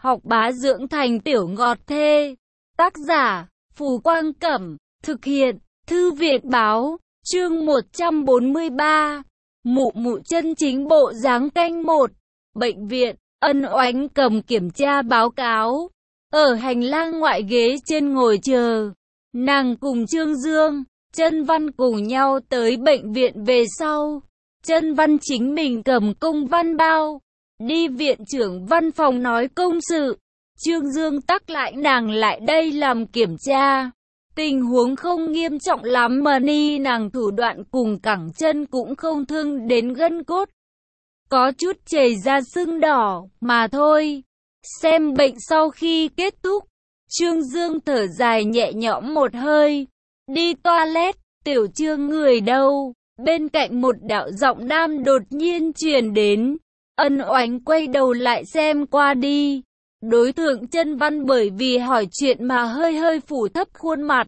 học bá dưỡng thành tiểu ngọt thê. Tác giả, Phù Quang Cẩm. Thực hiện, Thư viện Báo. Chương 143. Mụ mụ chân chính bộ dáng canh 1. Bệnh viện, Ân Oánh cầm kiểm tra báo cáo. Ở hành lang ngoại ghế trên ngồi chờ. Nàng cùng Trương Dương, Chân Văn cùng nhau tới bệnh viện về sau. Chân Văn chính mình cầm công văn bao. Đi viện trưởng văn phòng nói công sự. Trương Dương tắc lại nàng lại đây làm kiểm tra. Tình huống không nghiêm trọng lắm mà ni nàng thủ đoạn cùng cẳng chân cũng không thương đến gân cốt. Có chút chảy ra sưng đỏ mà thôi. Xem bệnh sau khi kết thúc, Trương Dương thở dài nhẹ nhõm một hơi. Đi toilet, Tiểu Trương người đâu? Bên cạnh một đạo giọng nam đột nhiên truyền đến. Ân Oánh quay đầu lại xem qua đi. Đối tượng Chân Văn bởi vì hỏi chuyện mà hơi hơi phủ thấp khuôn mặt.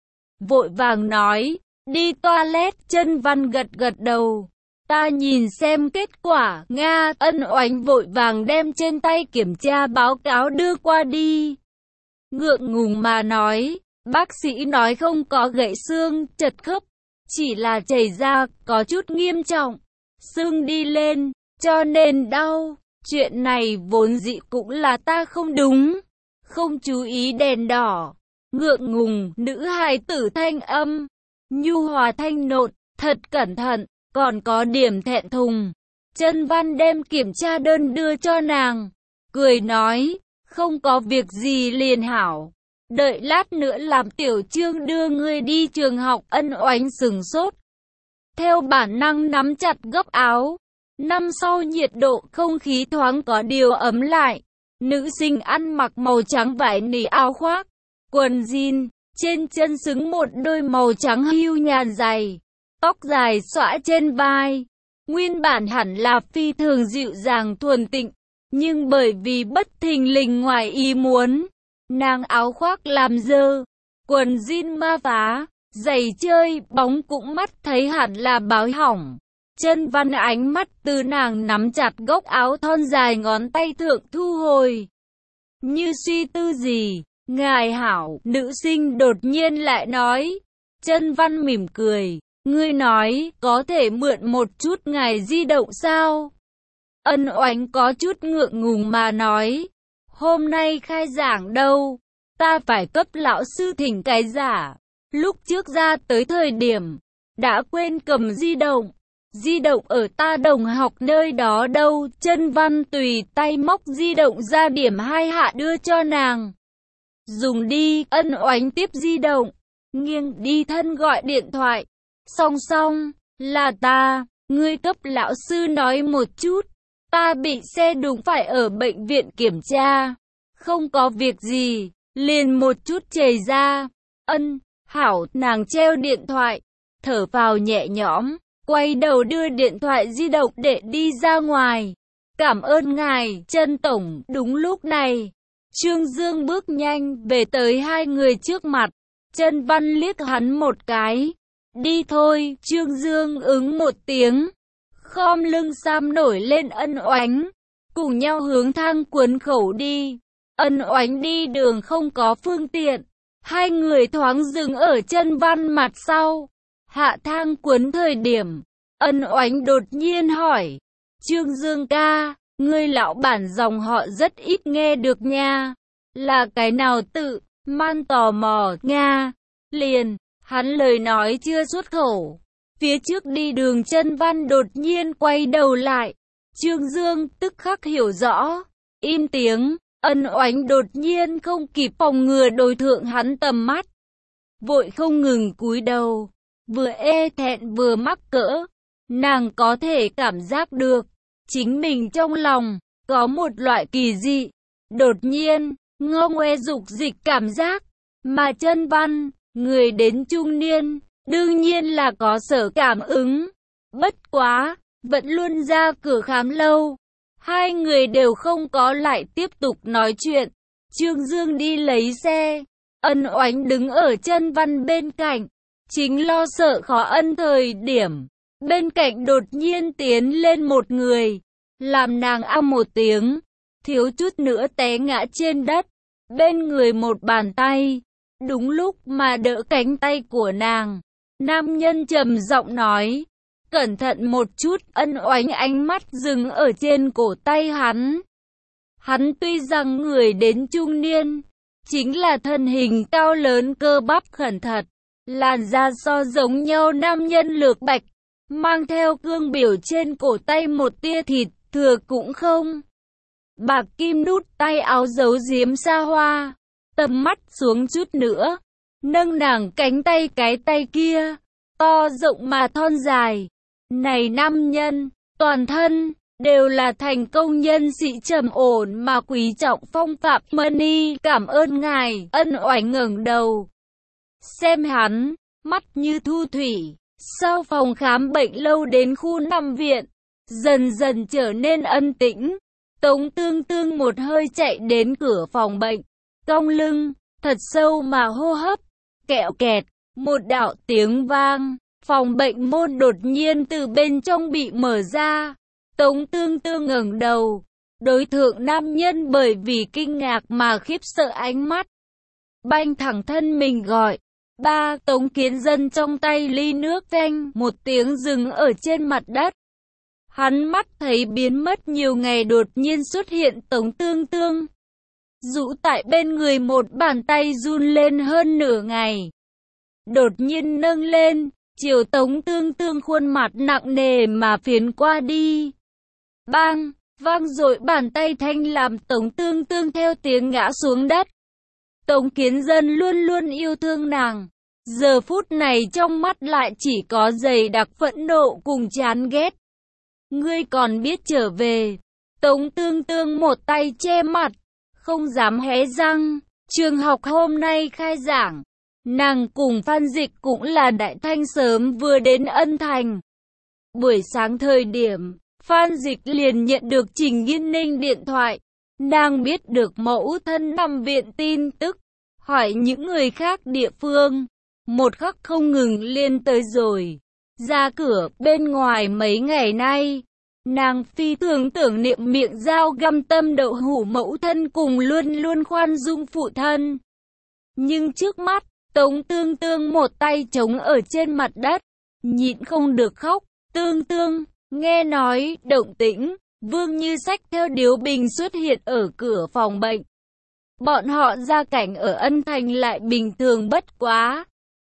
Vội vàng nói, đi toilet. Chân Văn gật gật đầu. Ta nhìn xem kết quả. Nga. Ân Oánh vội vàng đem trên tay kiểm tra báo cáo đưa qua đi. Ngượng ngùng mà nói, bác sĩ nói không có gãy xương, chật khớp, chỉ là chảy ra, có chút nghiêm trọng. Xương đi lên, cho nên đau. Chuyện này vốn dĩ cũng là ta không đúng, không chú ý đèn đỏ. Ngượng ngùng, nữ hài tử thanh âm, nhu hòa thanh nột, thật cẩn thận, còn có điểm thẹn thùng. Chân Văn đem kiểm tra đơn đưa cho nàng, cười nói, không có việc gì liền hảo. Đợi lát nữa làm Tiểu Trương đưa ngươi đi trường học. Ân Oánh sừng sốt. Theo bản năng nắm chặt gấp áo. Năm sau nhiệt độ không khí thoáng có điều ấm lại. Nữ sinh ăn mặc màu trắng vải nỉ áo khoác, quần jean, trên chân xứng một đôi màu trắng hưu nhàn giày. Tóc dài xõa trên vai. Nguyên bản hẳn là phi thường dịu dàng thuần tịnh, nhưng bởi vì bất thình lình ngoài ý muốn, nàng áo khoác làm dơ, quần jean ma phá, giày chơi bóng cũng mắt thấy hẳn là báo hỏng. Chân Văn ánh mắt từ nàng nắm chặt góc áo thon dài ngón tay thượng thu hồi. Như suy tư gì, ngài hảo, nữ sinh đột nhiên lại nói. Chân Văn mỉm cười, ngươi nói, có thể mượn một chút ngài di động sao? Ân Oánh có chút ngượng ngùng mà nói, hôm nay khai giảng đâu, ta phải cấp lão sư thỉnh cái giả. Lúc trước ra tới thời điểm, đã quên cầm di động ở ta đồng học nơi đó đâu. Chân Văn tùy tay móc di động ra điểm 2 hạ đưa cho nàng. Dùng đi. Ân Oánh tiếp di động, nghiêng đi thân gọi điện thoại. Song, là ta, ngươi cấp lão sư nói một chút, ta bị xe đụng phải ở bệnh viện kiểm tra. Không có việc gì, liền một chút chảy ra. Ân, hảo. Nàng treo điện thoại, thở vào nhẹ nhõm, quay đầu đưa điện thoại di động để đi ra ngoài. Cảm ơn ngài, Chân tổng. Đúng lúc này, Trương Dương bước nhanh về tới hai người trước mặt. Chân Văn liếc hắn một cái. Đi thôi. Trương Dương ứng một tiếng, khom lưng sam nổi lên Ân Oánh, cùng nhau hướng thang cuốn khẩu đi. Ân Oánh đi đường không có phương tiện, hai người thoáng dừng ở Chân Văn mặt sau. Hạ thang cuốn thời điểm, Ân Oánh đột nhiên hỏi, Trương Dương ca, ngươi lão bản dòng họ rất ít nghe được nha. Là cái nào tự? Man tò mò. Nga. Liền, hắn lời nói chưa xuất khẩu. Phía trước đi đường Chân Văn đột nhiên quay đầu lại. Trương Dương tức khắc hiểu rõ. Im tiếng. Ân Oánh đột nhiên không kịp phòng ngừa đối thượng hắn tầm mắt, vội không ngừng cúi đầu, vừa e thẹn vừa mắc cỡ. Nàng có thể cảm giác được chính mình trong lòng có một loại kỳ dị, đột nhiên ngô ngoe dục dịch cảm giác. Mà Chân Văn, người đến trung niên, đương nhiên là có sở cảm ứng. Bất quá, vẫn luôn ra cửa khám lâu. Hai người đều không có lại tiếp tục nói chuyện. Trương Dương đi lấy xe. Ân Oánh đứng ở Chân Văn bên cạnh, chính lo sợ khó ân thời điểm. Bên cạnh đột nhiên tiến lên một người, làm nàng a một tiếng, thiếu chút nữa té ngã trên đất. Bên người một bàn tay, đúng lúc mà đỡ cánh tay của nàng. Nam nhân trầm giọng nói, cẩn thận một chút. Ân Oánh ánh mắt dừng ở trên cổ tay hắn. Hắn tuy rằng người đến trung niên, chính là thân hình cao lớn cơ bắp khẩn thật, làn da so giống nhau nam nhân lược bạch, mang theo cương biểu trên cổ tay một tia thịt thừa cũng không. Bạc kim nút tay áo giấu giếm xa hoa, tầm mắt xuống chút nữa, nâng nàng cánh tay, cái tay kia, to rộng mà thon dài. Này nam nhân, toàn thân đều là thành công nhân sĩ trầm ổn mà quý trọng phong phạm. Money, cảm ơn ngài. Ân Oánh ngẩng đầu xem hắn, mắt như thu thủy. Sau phòng khám bệnh lâu đến khu nằm viện, dần dần trở nên ân tĩnh. Tống Tương Tương một hơi chạy đến cửa phòng bệnh, cong lưng, thật sâu mà hô hấp. Kẹo kẹt, một đạo tiếng vang, phòng bệnh môn đột nhiên từ bên trong bị mở ra. Tống Tương Tương ngẩng đầu, đối thượng nam nhân bởi vì kinh ngạc mà khiếp sợ ánh mắt. Banh thẳng thân mình gọi, ba. Tống Kiến Dân trong tay ly nước phanh một tiếng dừng ở trên mặt đất. Hắn mắt thấy biến mất nhiều ngày đột nhiên xuất hiện Tống Tương Tương. Rũ tại bên người một bàn tay run lên hơn nửa ngày. Đột nhiên nâng lên, chiều Tống Tương Tương khuôn mặt nặng nề mà phiến qua đi. Bang, vang dội bàn tay thanh làm Tống Tương Tương theo tiếng ngã xuống đất. Tống Kiến Dân luôn luôn yêu thương nàng. Giờ phút này trong mắt lại chỉ có dày đặc phẫn nộ cùng chán ghét. Ngươi còn biết trở về. Tống Tương Tương một tay che mặt, không dám hé răng. Trường học hôm nay khai giảng. Nàng cùng Phan Dịch cũng là đại thanh sớm vừa đến Ân Thành. Buổi sáng thời điểm, Phan Dịch liền nhận được Trình Nghiên Ninh điện thoại. Nàng biết được mẫu thân nằm viện tin tức, hỏi những người khác địa phương. Một khắc không ngừng liên tới rồi. Ra cửa bên ngoài mấy ngày nay, nàng phi thường tưởng niệm miệng dao găm tâm đậu hủ mẫu thân cùng luôn luôn khoan dung phụ thân. Nhưng trước mắt, Tống Tương Tương một tay chống ở trên mặt đất, nhịn không được khóc. Tương Tương, nghe nói, động tĩnh, Vương Như xách theo điếu bình xuất hiện ở cửa phòng bệnh. Bọn họ gia cảnh ở Ân Thành lại bình thường bất quá.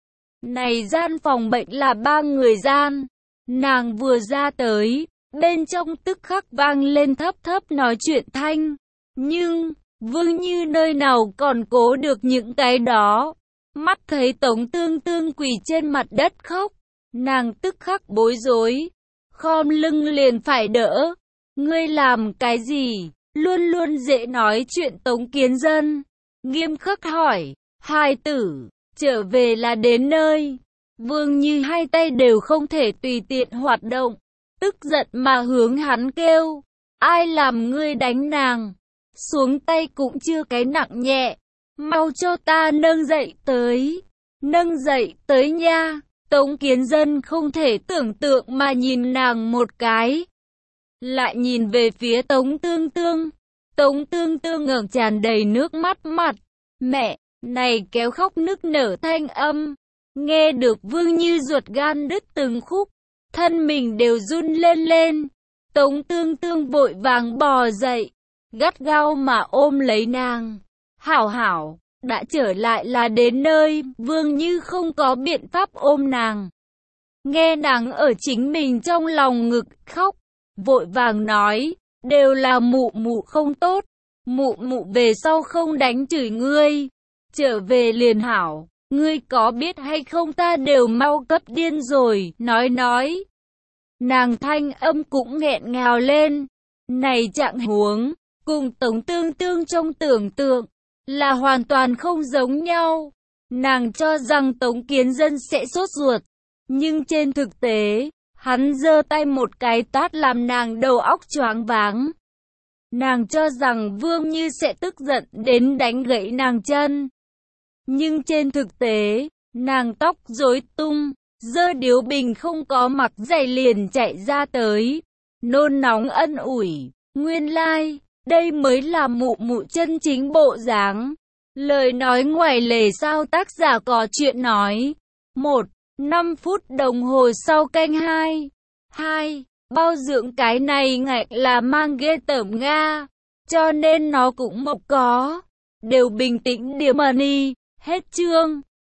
Này gian phòng bệnh là 3 người gian. Nàng vừa ra tới, bên trong tức khắc vang lên thấp thấp nói chuyện thanh. Nhưng, Vương Như nơi nào còn cố được những cái đó. Mắt thấy Tống Tương Tương quỳ trên mặt đất khóc, nàng tức khắc bối rối, khom lưng liền phải đỡ. Ngươi làm cái gì? Luôn luôn dễ nói chuyện Tống Kiến Dân nghiêm khắc hỏi. Hai tử, trở về là đến nơi. Vương Như hai tay đều không thể tùy tiện hoạt động, tức giận mà hướng hắn kêu. Ai làm ngươi đánh nàng? Xuống tay cũng chưa cái nặng nhẹ. Mau cho ta nâng dậy tới. Nâng dậy tới nha. Tống Kiến Dân không thể tưởng tượng mà nhìn nàng một cái. Lại nhìn về phía Tống Tương Tương. Tống Tương Tương ngẩng tràn đầy nước mắt mặt. Mẹ, này kéo khóc nức nở thanh âm. Nghe được Vương Như ruột gan đứt từng khúc. Thân mình đều run lên lên. Tống Tương Tương vội vàng bò dậy, gắt gao mà ôm lấy nàng. Hảo hảo, đã trở lại là đến nơi. Vương Như không có biện pháp ôm nàng. Nghe nàng ở chính mình trong lòng ngực khóc, vội vàng nói, đều là mụ mụ không tốt. Mụ mụ về sau không đánh chửi ngươi. Trở về liền hảo. Ngươi có biết hay không ta đều mau cấp điên rồi. Nói. Nàng thanh âm cũng nghẹn ngào lên. Này trạng huống, cùng Tống Tương Tương trong tưởng tượng, là hoàn toàn không giống nhau. Nàng cho rằng Tống Kiến Dân sẽ sốt ruột. Nhưng trên thực tế, hắn giơ tay một cái tát làm nàng đầu óc choáng váng. Nàng cho rằng Vương Như sẽ tức giận đến đánh gãy nàng chân. Nhưng trên thực tế, nàng tóc rối tung, giơ điếu bình không có mặc giày liền chạy ra tới. Nôn nóng ân ủi, nguyên lai, Đây mới là mụ mụ chân chính bộ dáng. Lời nói ngoài lề sao tác giả có chuyện nói. 1. 5 phút đồng hồ sau canh 2. 2. Bao dưỡng cái này ngạch là mang ghê tởm Nga. Cho nên nó cũng mộc có. Đều bình tĩnh điểm money. Hết chương.